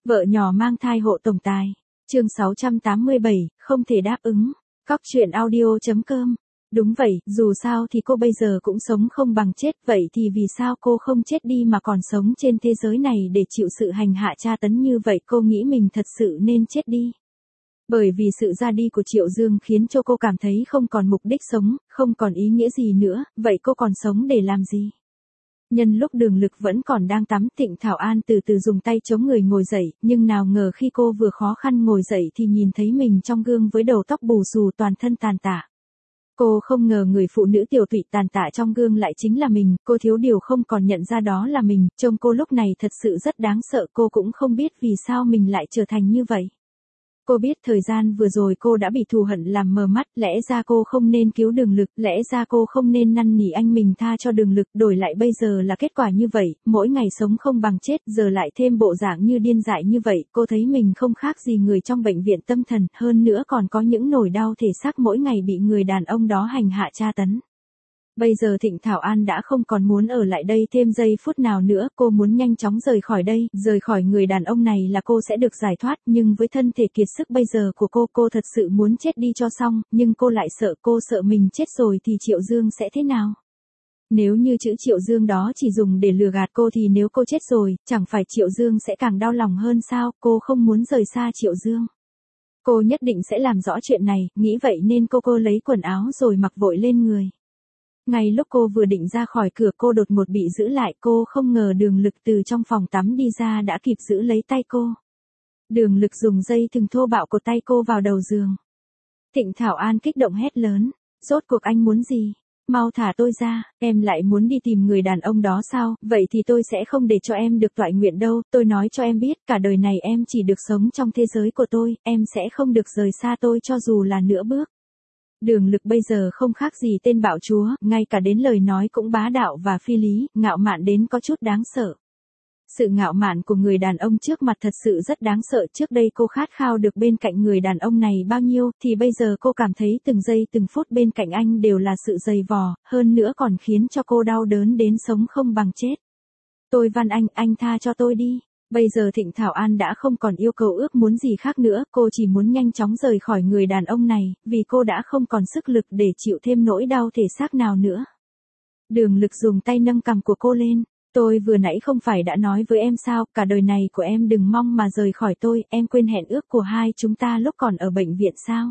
Vợ nhỏ mang thai hộ tổng tài. Chương 687, không thể đáp ứng. Cóc truyện audio.com. Đúng vậy, dù sao thì cô bây giờ cũng sống không bằng chết, vậy thì vì sao cô không chết đi mà còn sống trên thế giới này để chịu sự hành hạ tra tấn như vậy? Cô nghĩ mình thật sự nên chết đi. Bởi vì sự ra đi của Triệu Dương khiến cho cô cảm thấy không còn mục đích sống, không còn ý nghĩa gì nữa, vậy cô còn sống để làm gì? Nhân lúc Đường Lực vẫn còn đang tắm, Thịnh Thảo An từ từ dùng tay chống người ngồi dậy, nhưng nào ngờ khi cô vừa khó khăn ngồi dậy thì nhìn thấy mình trong gương với đầu tóc bù xù, toàn thân tàn tả. Cô không ngờ người phụ nữ tiểu tụy tàn tạ trong gương lại chính là mình, cô thiếu điều không còn nhận ra đó là mình, trông cô lúc này thật sự rất đáng sợ, cô cũng không biết vì sao mình lại trở thành như vậy. Cô biết thời gian vừa rồi cô đã bị thù hận làm mờ mắt, lẽ ra cô không nên cứu Đường Lực, lẽ ra cô không nên năn nỉ anh mình tha cho Đường Lực, đổi lại bây giờ là kết quả như vậy, mỗi ngày sống không bằng chết, giờ lại thêm bộ dạng như điên dại như vậy, cô thấy mình không khác gì người trong bệnh viện tâm thần, hơn nữa còn có những nỗi đau thể xác mỗi ngày bị người đàn ông đó hành hạ tra tấn. Bây giờ Thịnh Thảo An đã không còn muốn ở lại đây thêm giây phút nào nữa, cô muốn nhanh chóng rời khỏi đây, rời khỏi người đàn ông này là cô sẽ được giải thoát, nhưng với thân thể kiệt sức bây giờ của cô thật sự muốn chết đi cho xong, nhưng cô lại sợ, cô sợ mình chết rồi thì Triệu Dương sẽ thế nào? Nếu như chữ Triệu Dương đó chỉ dùng để lừa gạt cô thì nếu cô chết rồi, chẳng phải Triệu Dương sẽ càng đau lòng hơn sao? Cô không muốn rời xa Triệu Dương. Cô nhất định sẽ làm rõ chuyện này, nghĩ vậy nên cô lấy quần áo rồi mặc vội lên người. Ngay lúc cô vừa định ra khỏi cửa cô đột ngột bị giữ lại, cô không ngờ Đường Lực từ trong phòng tắm đi ra đã kịp giữ lấy tay cô. Đường Lực dùng dây thừng thô bạo cột tay cô vào đầu giường. Thịnh Thảo An kích động hét lớn, rốt cuộc anh muốn gì? Mau thả tôi ra, em lại muốn đi tìm người đàn ông đó sao? Vậy thì tôi sẽ không để cho em được toại nguyện đâu, tôi nói cho em biết, cả đời này em chỉ được sống trong thế giới của tôi, em sẽ không được rời xa tôi cho dù là nửa bước. Đường Lực bây giờ không khác gì tên bạo chúa, ngay cả đến lời nói cũng bá đạo và phi lý, ngạo mạn đến có chút đáng sợ. Sự ngạo mạn của người đàn ông trước mặt thật sự rất đáng sợ, trước đây cô khát khao được bên cạnh người đàn ông này bao nhiêu, thì bây giờ cô cảm thấy từng giây từng phút bên cạnh anh đều là sự dày vò, hơn nữa còn khiến cho cô đau đớn đến sống không bằng chết. Tôi van anh tha cho tôi đi. Bây giờ Thịnh Thảo An đã không còn yêu cầu ước muốn gì khác nữa, cô chỉ muốn nhanh chóng rời khỏi người đàn ông này, vì cô đã không còn sức lực để chịu thêm nỗi đau thể xác nào nữa. Đường Lực dùng tay nâng cằm của cô lên, tôi vừa nãy không phải đã nói với em sao, cả đời này của em đừng mong mà rời khỏi tôi, em quên hẹn ước của hai chúng ta lúc còn ở bệnh viện sao?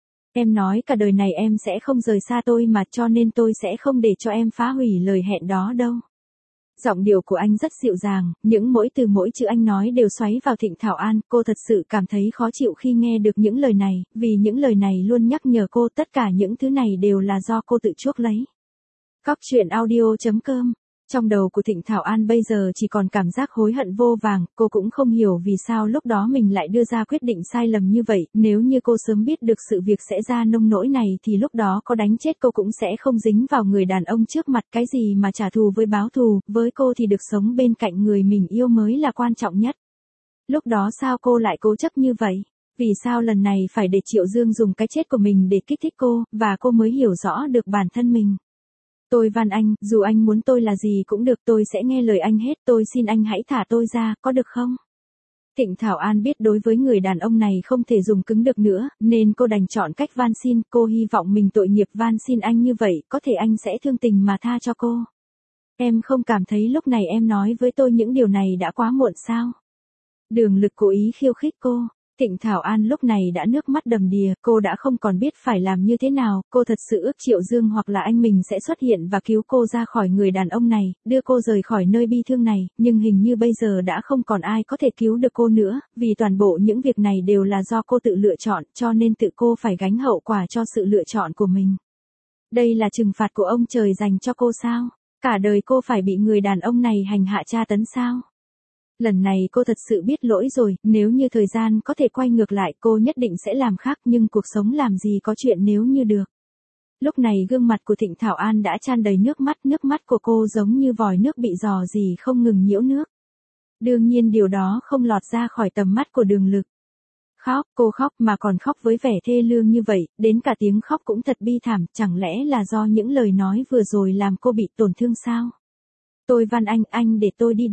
Em nói cả đời này em sẽ không rời xa tôi mà, cho nên tôi sẽ không để cho em phá hủy lời hẹn đó đâu. Giọng điệu của anh rất dịu dàng, những mỗi từ mỗi chữ anh nói đều xoáy vào Thịnh Thảo An, cô thật sự cảm thấy khó chịu khi nghe được những lời này, vì những lời này luôn nhắc nhở cô tất cả những thứ này đều là do cô tự chuốc lấy. Cóc truyện audio.com. Trong đầu của Thịnh Thảo An bây giờ chỉ còn cảm giác hối hận vô vàng, cô cũng không hiểu vì sao lúc đó mình lại đưa ra quyết định sai lầm như vậy, nếu như cô sớm biết được sự việc sẽ ra nông nỗi này thì lúc đó có đánh chết cô cũng sẽ không dính vào người đàn ông trước mặt, cái gì mà trả thù với báo thù, với cô thì được sống bên cạnh người mình yêu mới là quan trọng nhất. Lúc đó sao cô lại cố chấp như vậy? Vì sao lần này phải để Triệu Dương dùng cái chết của mình để kích thích cô, và cô mới hiểu rõ được bản thân mình. Tôi van anh, dù anh muốn tôi là gì cũng được, tôi sẽ nghe lời anh hết, tôi xin anh hãy thả tôi ra, có được không? Thịnh Thảo An biết đối với người đàn ông này không thể dùng cứng được nữa, nên cô đành chọn cách van xin, cô hy vọng mình tội nghiệp van xin anh như vậy, có thể anh sẽ thương tình mà tha cho cô. Em không cảm thấy lúc này em nói với tôi những điều này đã quá muộn sao? Đường Lực cố ý khiêu khích cô. Thịnh Thảo An lúc này đã nước mắt đầm đìa, cô đã không còn biết phải làm như thế nào, cô thật sự ước Triệu Dương hoặc là anh mình sẽ xuất hiện và cứu cô ra khỏi người đàn ông này, đưa cô rời khỏi nơi bi thương này, nhưng hình như bây giờ đã không còn ai có thể cứu được cô nữa, vì toàn bộ những việc này đều là do cô tự lựa chọn, cho nên tự cô phải gánh hậu quả cho sự lựa chọn của mình. Đây là trừng phạt của ông trời dành cho cô sao? Cả đời cô phải bị người đàn ông này hành hạ tra tấn sao? Lần này cô thật sự biết lỗi rồi, nếu như thời gian có thể quay ngược lại cô nhất định sẽ làm khác, nhưng cuộc sống làm gì có chuyện nếu như được. Lúc này gương mặt của Thịnh Thảo An đã tràn đầy nước mắt của cô giống như vòi nước bị rò rỉ không ngừng nhiễu nước. Đương nhiên điều đó không lọt ra khỏi tầm mắt của Đường Lực. Khóc, cô khóc mà còn khóc với vẻ thê lương như vậy, đến cả tiếng khóc cũng thật bi thảm, chẳng lẽ là do những lời nói vừa rồi làm cô bị tổn thương sao? Tôi van anh để tôi đi đi.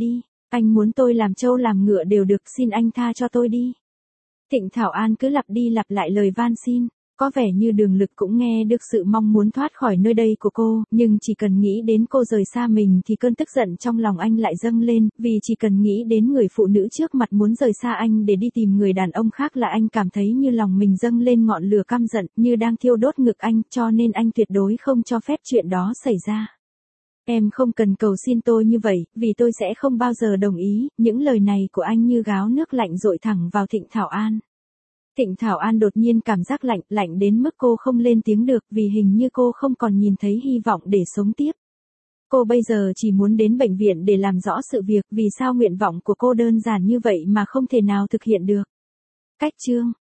Anh muốn tôi làm trâu làm ngựa đều được, xin anh tha cho tôi đi. Thịnh Thảo An cứ lặp đi lặp lại lời van xin. Có vẻ như Đường Lực cũng nghe được sự mong muốn thoát khỏi nơi đây của cô, nhưng chỉ cần nghĩ đến cô rời xa mình thì cơn tức giận trong lòng anh lại dâng lên, vì chỉ cần nghĩ đến người phụ nữ trước mặt muốn rời xa anh để đi tìm người đàn ông khác là anh cảm thấy như lòng mình dâng lên ngọn lửa căm giận, như đang thiêu đốt ngực anh, cho nên anh tuyệt đối không cho phép chuyện đó xảy ra. Em không cần cầu xin tôi như vậy, vì tôi sẽ không bao giờ đồng ý. Những lời này của anh như gáo nước lạnh dội thẳng vào Thịnh Thảo An. Thịnh Thảo An đột nhiên cảm giác lạnh, lạnh đến mức cô không lên tiếng được, vì hình như cô không còn nhìn thấy hy vọng để sống tiếp. Cô bây giờ chỉ muốn đến bệnh viện để làm rõ sự việc, vì sao nguyện vọng của cô đơn giản như vậy mà không thể nào thực hiện được. Cách chương